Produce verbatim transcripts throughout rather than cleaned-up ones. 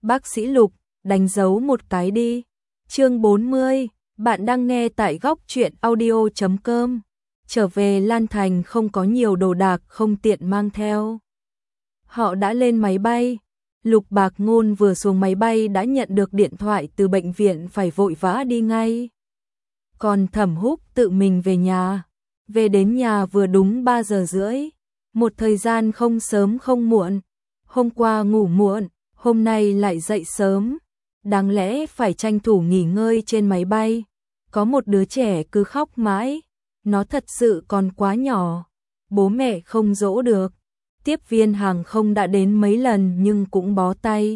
Bác sĩ Lục, đánh dấu một cái đi. Chương bốn mươi, bạn đang nghe tại góc truyện audio chấm com. Trở về Lan Thành không có nhiều đồ đạc không tiện mang theo. Họ đã lên máy bay. Lục Bạc Ngôn vừa xuống máy bay đã nhận được điện thoại từ bệnh viện phải vội vã đi ngay. Còn Thẩm Húc tự mình về nhà. Về đến nhà vừa đúng ba giờ rưỡi. Một thời gian không sớm không muộn. Hôm qua ngủ muộn, hôm nay lại dậy sớm. Đáng lẽ phải tranh thủ nghỉ ngơi trên máy bay. Có một đứa trẻ cứ khóc mãi. Nó thật sự còn quá nhỏ. Bố mẹ không dỗ được. Tiếp viên hàng không đã đến mấy lần nhưng cũng bó tay.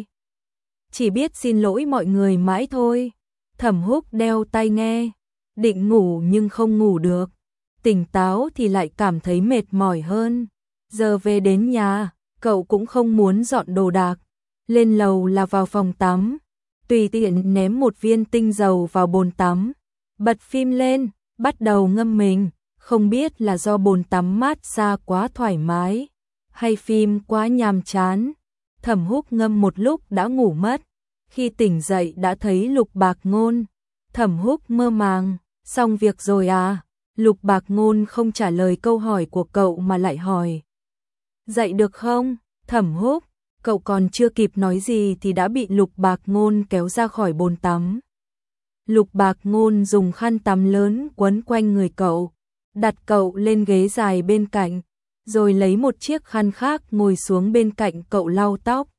Chỉ biết xin lỗi mọi người mãi thôi. Thẩm Húc đeo tai nghe. Định ngủ nhưng không ngủ được. Tỉnh táo thì lại cảm thấy mệt mỏi hơn. Giờ về đến nhà, cậu cũng không muốn dọn đồ đạc. Lên lầu là vào phòng tắm. Tùy tiện ném một viên tinh dầu vào bồn tắm. Bật phim lên, bắt đầu ngâm mình. Không biết là do bồn tắm mát xa quá thoải mái, hay phim quá nhàm chán. Thẩm Húc ngâm một lúc đã ngủ mất. Khi tỉnh dậy đã thấy Lục Bạc Ngôn. Thẩm Húc mơ màng, xong việc rồi à? Lục Bạc Ngôn không trả lời câu hỏi của cậu mà lại hỏi. Dậy được không? Thẩm Húc, cậu còn chưa kịp nói gì thì đã bị Lục Bạc Ngôn kéo ra khỏi bồn tắm. Lục Bạc Ngôn dùng khăn tắm lớn quấn quanh người cậu, đặt cậu lên ghế dài bên cạnh, rồi lấy một chiếc khăn khác ngồi xuống bên cạnh cậu lau tóc.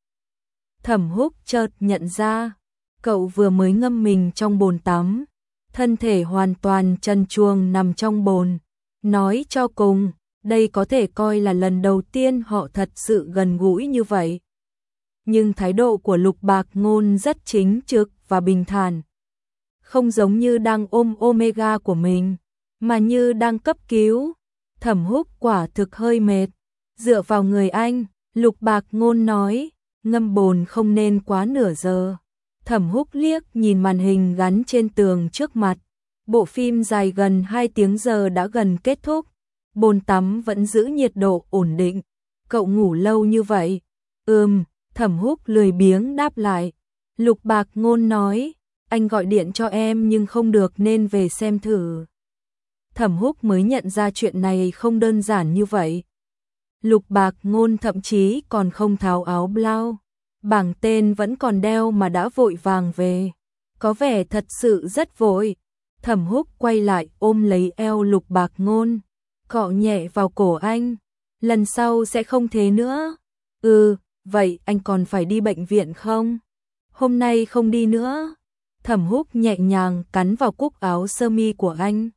Thẩm Húc chợt nhận ra, cậu vừa mới ngâm mình trong bồn tắm, thân thể hoàn toàn trần truồng nằm trong bồn. Nói cho cùng, đây có thể coi là lần đầu tiên họ thật sự gần gũi như vậy. Nhưng thái độ của Lục Bạc Ngôn rất chính trực và bình thản. Không giống như đang ôm Omega của mình, mà như đang cấp cứu. Thẩm Húc quả thực hơi mệt. Dựa vào người anh, Lục Bạc Ngôn nói, ngâm bồn không nên quá nửa giờ. Thẩm Húc liếc nhìn màn hình gắn trên tường trước mặt. Bộ phim dài gần hai tiếng giờ đã gần kết thúc. Bồn tắm vẫn giữ nhiệt độ ổn định. Cậu ngủ lâu như vậy? Ừm, Thẩm Húc lười biếng đáp lại. Lục Bạc Ngôn nói, anh gọi điện cho em nhưng không được nên về xem thử. Thẩm Húc mới nhận ra chuyện này không đơn giản như vậy. Lục Bạc Ngôn thậm chí còn không tháo áo blau. Bảng tên vẫn còn đeo mà đã vội vàng về. Có vẻ thật sự rất vội. Thẩm Húc quay lại ôm lấy eo Lục Bạc Ngôn, cọ nhẹ vào cổ anh. Lần sau sẽ không thế nữa. Ừ, vậy anh còn phải đi bệnh viện không? Hôm nay không đi nữa. Thẩm Húc nhẹ nhàng cắn vào cúc áo sơ mi của anh.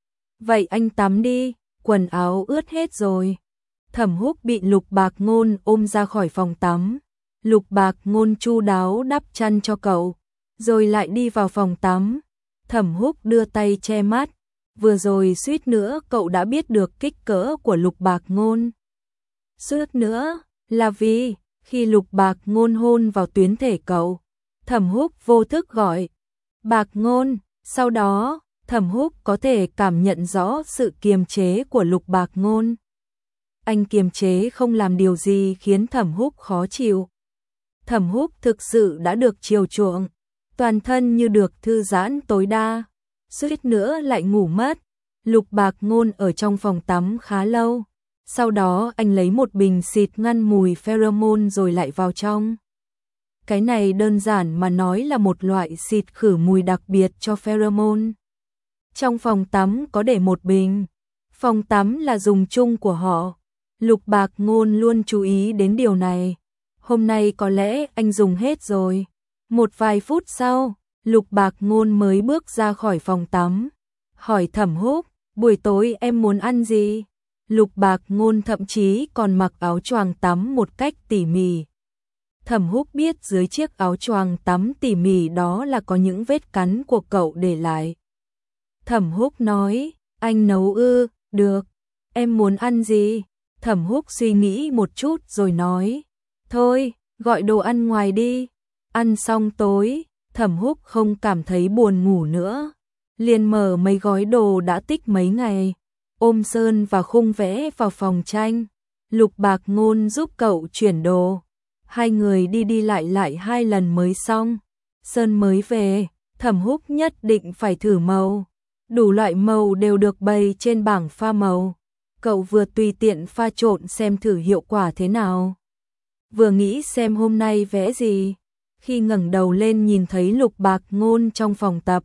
Vậy anh tắm đi, quần áo ướt hết rồi. Thẩm Húc bị Lục Bạc Ngôn ôm ra khỏi phòng tắm. Lục Bạc Ngôn chu đáo đắp chăn cho cậu, rồi lại đi vào phòng tắm. Thẩm Húc đưa tay che mắt. Vừa rồi suýt nữa cậu đã biết được kích cỡ của Lục Bạc Ngôn. Suýt nữa là vì khi Lục Bạc Ngôn hôn vào tuyến thể cậu, Thẩm Húc vô thức gọi Bạc Ngôn. Sau đó Thẩm Húc có thể cảm nhận rõ sự kiềm chế của Lục Bạc Ngôn. Anh kiềm chế không làm điều gì khiến Thẩm Húc khó chịu. Thẩm Húc thực sự đã được chiều chuộng, toàn thân như được thư giãn tối đa. Suýt nữa lại ngủ mất. Lục Bạc Ngôn ở trong phòng tắm khá lâu. Sau đó anh lấy một bình xịt ngăn mùi pheromone rồi lại vào trong. Cái này đơn giản mà nói là một loại xịt khử mùi đặc biệt cho pheromone. Trong phòng tắm có để một bình. Phòng tắm là dùng chung của họ. Lục Bạc Ngôn luôn chú ý đến điều này. Hôm nay có lẽ anh dùng hết rồi. Một vài phút sau, Lục Bạc Ngôn mới bước ra khỏi phòng tắm. Hỏi Thẩm Húc, buổi tối em muốn ăn gì? Lục Bạc Ngôn thậm chí còn mặc áo choàng tắm một cách tỉ mỉ. Thẩm Húc biết dưới chiếc áo choàng tắm tỉ mỉ đó là có những vết cắn của cậu để lại. Thẩm Húc nói, anh nấu ư? Được. Em muốn ăn gì? Thẩm Húc suy nghĩ một chút rồi nói, thôi, gọi đồ ăn ngoài đi. Ăn xong tối, Thẩm Húc không cảm thấy buồn ngủ nữa. Liền mở mấy gói đồ đã tích mấy ngày, ôm sơn và khung vẽ vào phòng tranh. Lục Bạc Ngôn giúp cậu chuyển đồ. Hai người đi đi lại lại hai lần mới xong. Sơn mới về, Thẩm Húc nhất định phải thử màu. Đủ loại màu đều được bày trên bảng pha màu. Cậu vừa tùy tiện pha trộn xem thử hiệu quả thế nào. Vừa nghĩ xem hôm nay vẽ gì. Khi ngẩng đầu lên nhìn thấy Lục Bạc Ngôn trong phòng tập.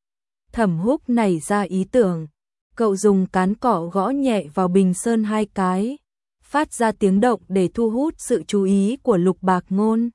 Thẩm Húc nảy ra ý tưởng. Cậu dùng cán cọ gõ nhẹ vào bình sơn hai cái. Phát ra tiếng động để thu hút sự chú ý của Lục Bạc Ngôn.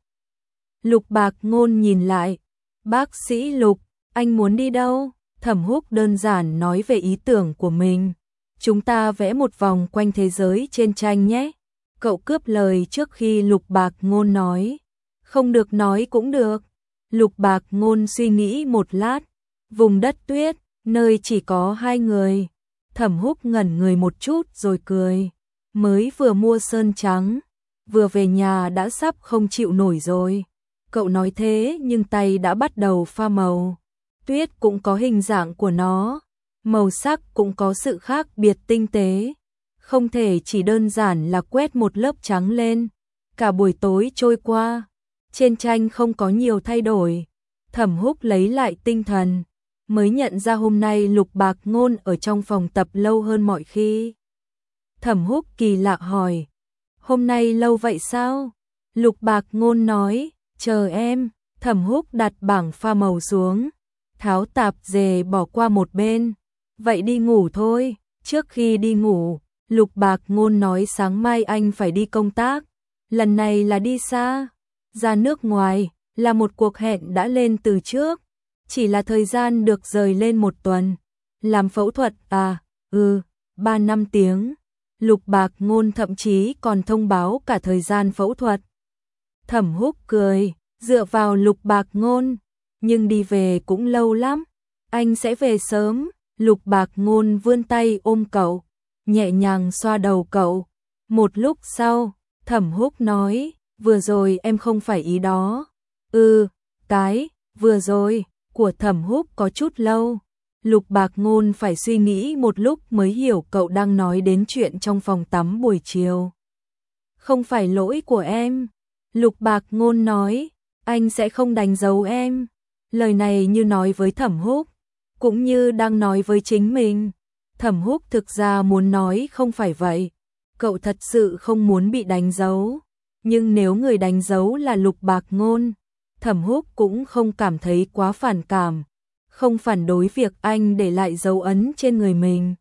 Lục Bạc Ngôn nhìn lại. Bác sĩ Lục, anh muốn đi đâu? Thẩm Húc đơn giản nói về ý tưởng của mình. Chúng ta vẽ một vòng quanh thế giới trên tranh nhé. Cậu cướp lời trước khi Lục Bạc Ngôn nói. Không được nói cũng được. Lục Bạc Ngôn suy nghĩ một lát. Vùng đất tuyết, nơi chỉ có hai người. Thẩm Húc ngẩn người một chút rồi cười. Mới vừa mua sơn trắng, vừa về nhà đã sắp không chịu nổi rồi. Cậu nói thế nhưng tay đã bắt đầu pha màu. Tuyết cũng có hình dạng của nó, màu sắc cũng có sự khác biệt tinh tế. Không thể chỉ đơn giản là quét một lớp trắng lên. Cả buổi tối trôi qua, trên tranh không có nhiều thay đổi. Thẩm Húc lấy lại tinh thần, mới nhận ra hôm nay Lục Bạc Ngôn ở trong phòng tập lâu hơn mọi khi. Thẩm Húc kỳ lạ hỏi, hôm nay lâu vậy sao? Lục Bạc Ngôn nói, chờ em. Thẩm Húc đặt bảng pha màu xuống, tháo tạp dề bỏ qua một bên. Vậy đi ngủ thôi. Trước khi đi ngủ, Lục Bạc Ngôn nói sáng mai anh phải đi công tác. Lần này là đi xa, ra nước ngoài, là một cuộc hẹn đã lên từ trước. Chỉ là thời gian được rời lên một tuần. Làm phẫu thuật à? Ừ, ba năm tiếng. Lục Bạc Ngôn thậm chí còn thông báo cả thời gian phẫu thuật. Thẩm Húc cười, dựa vào Lục Bạc Ngôn. Nhưng đi về cũng lâu lắm. Anh sẽ về sớm. Lục Bạc Ngôn vươn tay ôm cậu, nhẹ nhàng xoa đầu cậu. Một lúc sau, Thẩm Húc nói, vừa rồi em không phải ý đó. Ừ, cái, vừa rồi, của Thẩm Húc có chút lâu. Lục Bạc Ngôn phải suy nghĩ một lúc mới hiểu cậu đang nói đến chuyện trong phòng tắm buổi chiều. Không phải lỗi của em. Lục Bạc Ngôn nói, anh sẽ không đánh dấu em. Lời này như nói với Thẩm Húc, cũng như đang nói với chính mình. Thẩm Húc thực ra muốn nói không phải vậy. Cậu thật sự không muốn bị đánh dấu. Nhưng nếu người đánh dấu là Lục Bạc Ngôn, Thẩm Húc cũng không cảm thấy quá phản cảm. Không phản đối việc anh để lại dấu ấn trên người mình.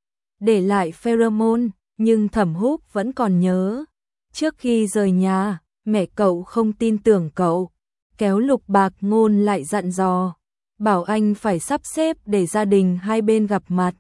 Để lại pheromone, nhưng Thẩm Húc vẫn còn nhớ. Trước khi rời nhà, mẹ cậu không tin tưởng cậu. Kéo Lục Bạc Ngôn lại dặn dò, bảo anh phải sắp xếp để gia đình hai bên gặp mặt.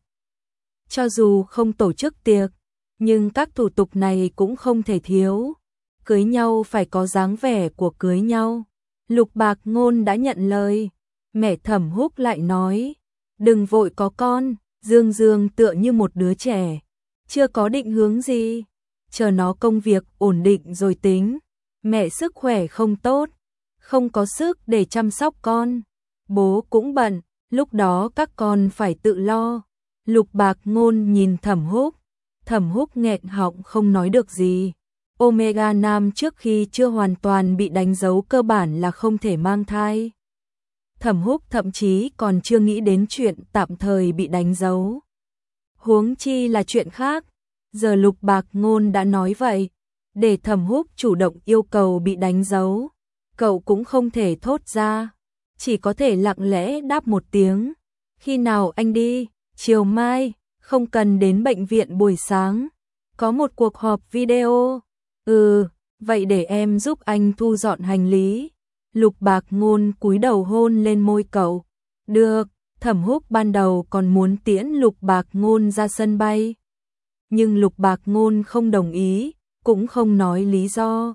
Cho dù không tổ chức tiệc, nhưng các thủ tục này cũng không thể thiếu. Cưới nhau phải có dáng vẻ của cưới nhau. Lục Bạc Ngôn đã nhận lời. Mẹ Thẩm Húc lại nói, đừng vội có con. Dương Dương tựa như một đứa trẻ, chưa có định hướng gì, chờ nó công việc ổn định rồi tính. Mẹ sức khỏe không tốt, không có sức để chăm sóc con. Bố cũng bận, lúc đó các con phải tự lo. Lục Bạc Ngôn nhìn Thẩm Húc, Thẩm Húc nghẹn họng không nói được gì. Omega nam trước khi chưa hoàn toàn bị đánh dấu cơ bản là không thể mang thai. Thẩm Húc thậm chí còn chưa nghĩ đến chuyện tạm thời bị đánh dấu. Huống chi là chuyện khác. Giờ Lục Bạc Ngôn đã nói vậy, để Thẩm Húc chủ động yêu cầu bị đánh dấu, cậu cũng không thể thốt ra, chỉ có thể lặng lẽ đáp một tiếng. Khi nào anh đi? Chiều mai, không cần đến bệnh viện buổi sáng. Có một cuộc họp video. Ừ, vậy để em giúp anh thu dọn hành lý. Lục Bạc Ngôn cúi đầu hôn lên môi cậu. Được. Thẩm Húc ban đầu còn muốn tiễn Lục Bạc Ngôn ra sân bay. Nhưng Lục Bạc Ngôn không đồng ý, cũng không nói lý do.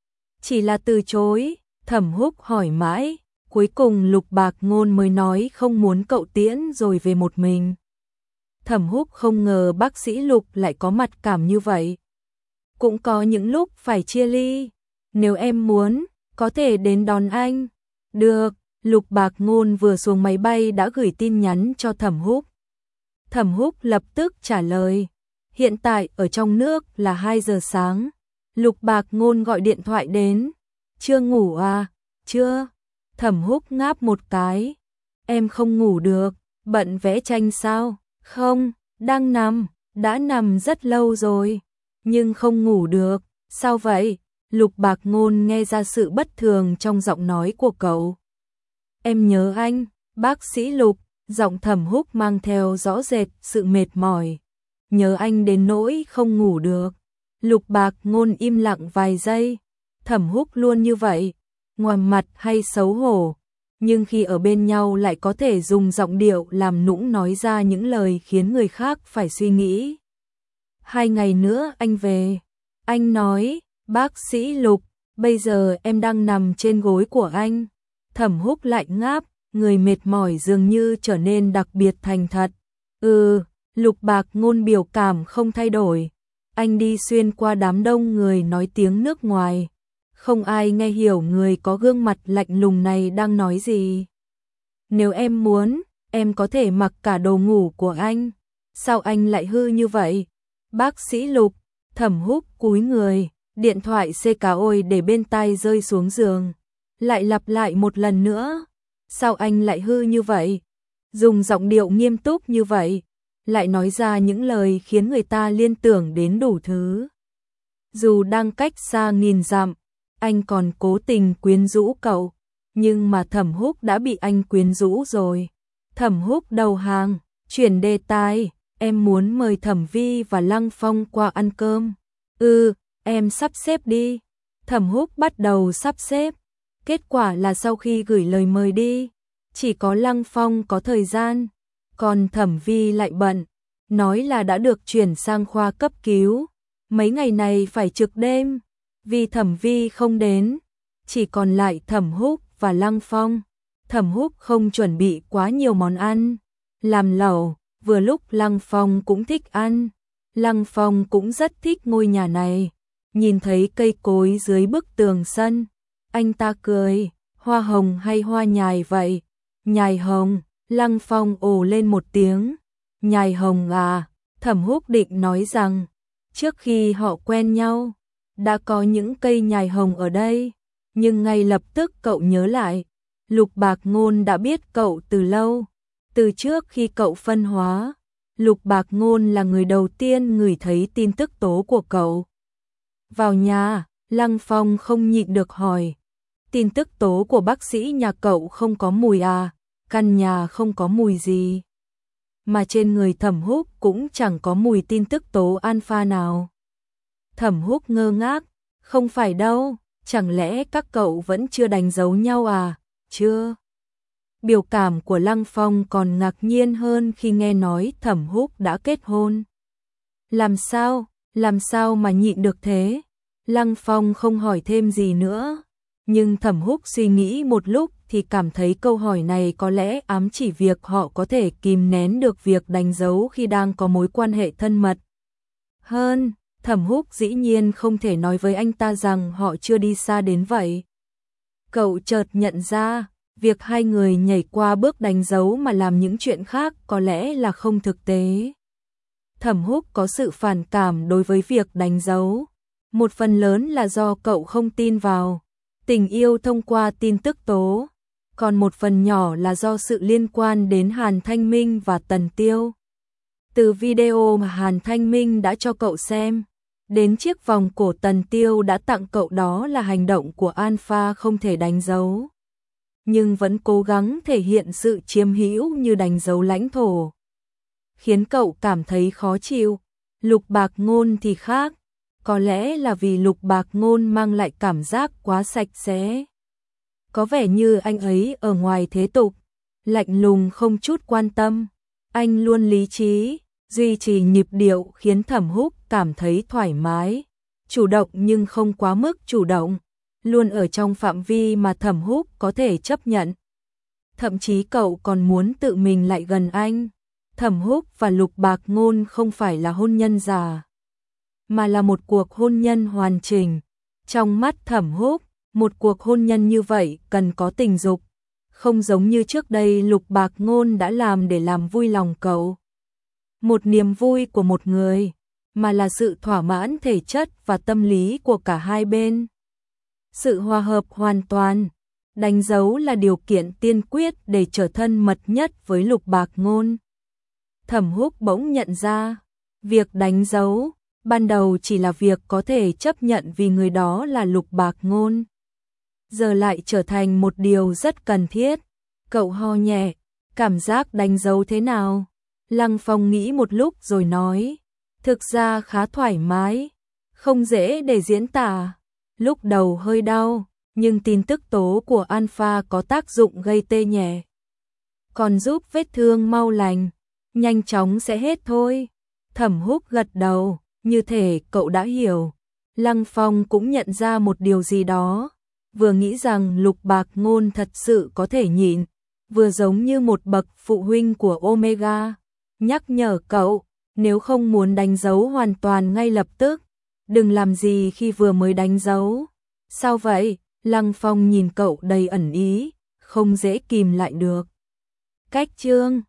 Chỉ là từ chối. Thẩm Húc hỏi mãi, cuối cùng Lục Bạc Ngôn mới nói không muốn cậu tiễn rồi về một mình. Thẩm Húc không ngờ bác sĩ Lục lại có mặt cảm như vậy. Cũng có những lúc phải chia ly. Nếu em muốn, có thể đến đón anh. Được. Lục Bạc Ngôn vừa xuống máy bay đã gửi tin nhắn cho Thẩm Húc. Thẩm Húc lập tức trả lời. Hiện tại ở trong nước là hai giờ sáng. Lục Bạc Ngôn gọi điện thoại đến, chưa ngủ à? Chưa. Thẩm Húc ngáp một cái. Em không ngủ được, bận vẽ tranh sao? Không, đang nằm, đã nằm rất lâu rồi, nhưng không ngủ được. Sao vậy? Lục Bạc Ngôn nghe ra sự bất thường trong giọng nói của cậu. Em nhớ anh, bác sĩ Lục, giọng Thẩm Húc mang theo rõ rệt sự mệt mỏi. Nhớ anh đến nỗi không ngủ được. Lục Bạc Ngôn im lặng vài giây. Thẩm Húc luôn như vậy, ngoài mặt hay xấu hổ, nhưng khi ở bên nhau lại có thể dùng giọng điệu làm nũng nói ra những lời khiến người khác phải suy nghĩ. Hai ngày nữa anh về. Anh nói, bác sĩ Lục, bây giờ em đang nằm trên gối của anh. Thẩm Húc lại ngáp, người mệt mỏi dường như trở nên đặc biệt thành thật. Ừ, Lục Bạc Ngôn biểu cảm không thay đổi. Anh đi xuyên qua đám đông người nói tiếng nước ngoài. Không ai nghe hiểu người có gương mặt lạnh lùng này đang nói gì. Nếu em muốn, em có thể mặc cả đồ ngủ của anh. Sao anh lại hư như vậy? Bác sĩ Lục, Thẩm Húc cúi người, điện thoại xê cá ôi để bên tai rơi xuống giường. Lại lặp lại một lần nữa. Sao anh lại hư như vậy? Dùng giọng điệu nghiêm túc như vậy, lại nói ra những lời khiến người ta liên tưởng đến đủ thứ. Dù đang cách xa nghìn dặm, anh còn cố tình quyến rũ cậu, nhưng mà Thẩm Húc đã bị anh quyến rũ rồi. Thẩm Húc đầu hàng, chuyển đề tài, em muốn mời Thẩm Vi và Lăng Phong qua ăn cơm. Ừ, em sắp xếp đi. Thẩm Húc bắt đầu sắp xếp. Kết quả là sau khi gửi lời mời đi, chỉ có Lăng Phong có thời gian, còn Thẩm Vi lại bận, nói là đã được chuyển sang khoa cấp cứu. Mấy ngày này phải trực đêm, vì Thẩm Vi không đến, chỉ còn lại Thẩm Húc và Lăng Phong. Thẩm Húc không chuẩn bị quá nhiều món ăn, làm lẩu, vừa lúc Lăng Phong cũng thích ăn. Lăng Phong cũng rất thích ngôi nhà này, nhìn thấy cây cối dưới bức tường sân, anh ta cười, hoa hồng hay hoa nhài vậy? Nhài hồng. Lăng Phong ồ lên một tiếng. Nhài hồng à? Thẩm Húc định nói rằng, trước khi họ quen nhau, đã có những cây nhài hồng ở đây, nhưng ngay lập tức cậu nhớ lại, Lục Bạc Ngôn đã biết cậu từ lâu, từ trước khi cậu phân hóa. Lục Bạc Ngôn là người đầu tiên ngửi thấy tin tức tố của cậu. Vào nhà, Lăng Phong không nhịn được hỏi, tin tức tố của bác sĩ nhà cậu không có mùi à? Căn nhà không có mùi gì. Mà trên người Thẩm Húc cũng chẳng có mùi tin tức tố alpha nào. Thẩm Húc ngơ ngác, không phải đâu, chẳng lẽ các cậu vẫn chưa đánh dấu nhau à? Chưa. Biểu cảm của Lăng Phong còn ngạc nhiên hơn khi nghe nói Thẩm Húc đã kết hôn. Làm sao, làm sao mà nhịn được thế? Lăng Phong không hỏi thêm gì nữa, nhưng Thẩm Húc suy nghĩ một lúc thì cảm thấy câu hỏi này có lẽ ám chỉ việc họ có thể kìm nén được việc đánh dấu khi đang có mối quan hệ thân mật. Hơn, Thẩm Húc dĩ nhiên không thể nói với anh ta rằng họ chưa đi xa đến vậy. Cậu chợt nhận ra, việc hai người nhảy qua bước đánh dấu mà làm những chuyện khác có lẽ là không thực tế. Thẩm Húc có sự phản cảm đối với việc đánh dấu. Một phần lớn là do cậu không tin vào tình yêu thông qua tin tức tố, còn một phần nhỏ là do sự liên quan đến Hàn Thanh Minh và Tần Tiêu. Từ video mà Hàn Thanh Minh đã cho cậu xem, đến chiếc vòng cổ Tần Tiêu đã tặng cậu, đó là hành động của alpha không thể đánh dấu, nhưng vẫn cố gắng thể hiện sự chiếm hữu như đánh dấu lãnh thổ, khiến cậu cảm thấy khó chịu. Lục Bạc Ngôn thì khác, có lẽ là vì Lục Bạc Ngôn mang lại cảm giác quá sạch sẽ. Có vẻ như anh ấy ở ngoài thế tục, lạnh lùng không chút quan tâm. Anh luôn lý trí, duy trì nhịp điệu khiến Thẩm Húc cảm thấy thoải mái, chủ động nhưng không quá mức chủ động, luôn ở trong phạm vi mà Thẩm Húc có thể chấp nhận. Thậm chí cậu còn muốn tự mình lại gần anh. Thẩm Húc và Lục Bạc Ngôn không phải là hôn nhân giả, mà là một cuộc hôn nhân hoàn chỉnh. Trong mắt Thẩm Húc, một cuộc hôn nhân như vậy cần có tình dục, không giống như trước đây Lục Bạc Ngôn đã làm để làm vui lòng cậu. Một niềm vui của một người, mà là sự thỏa mãn thể chất và tâm lý của cả hai bên. Sự hòa hợp hoàn toàn, đánh dấu là điều kiện tiên quyết để trở thân mật nhất với Lục Bạc Ngôn. Thẩm Húc bỗng nhận ra, việc đánh dấu ban đầu chỉ là việc có thể chấp nhận vì người đó là Lục Bạc Ngôn, giờ lại trở thành một điều rất cần thiết. Cậu ho nhẹ, cảm giác đánh dấu thế nào? Lăng Phong nghĩ một lúc rồi nói, thực ra khá thoải mái, không dễ để diễn tả. Lúc đầu hơi đau, nhưng tin tức tố của alpha có tác dụng gây tê nhẹ, còn giúp vết thương mau lành, nhanh chóng sẽ hết thôi. Thẩm Húc gật đầu, như thể cậu đã hiểu. Lăng Phong cũng nhận ra một điều gì đó, vừa nghĩ rằng Lục Bạc Ngôn thật sự có thể nhịn, vừa giống như một bậc phụ huynh của Omega, nhắc nhở cậu, nếu không muốn đánh dấu hoàn toàn ngay lập tức, đừng làm gì khi vừa mới đánh dấu. Sao vậy? Lăng Phong nhìn cậu đầy ẩn ý, không dễ kìm lại được. Cách chương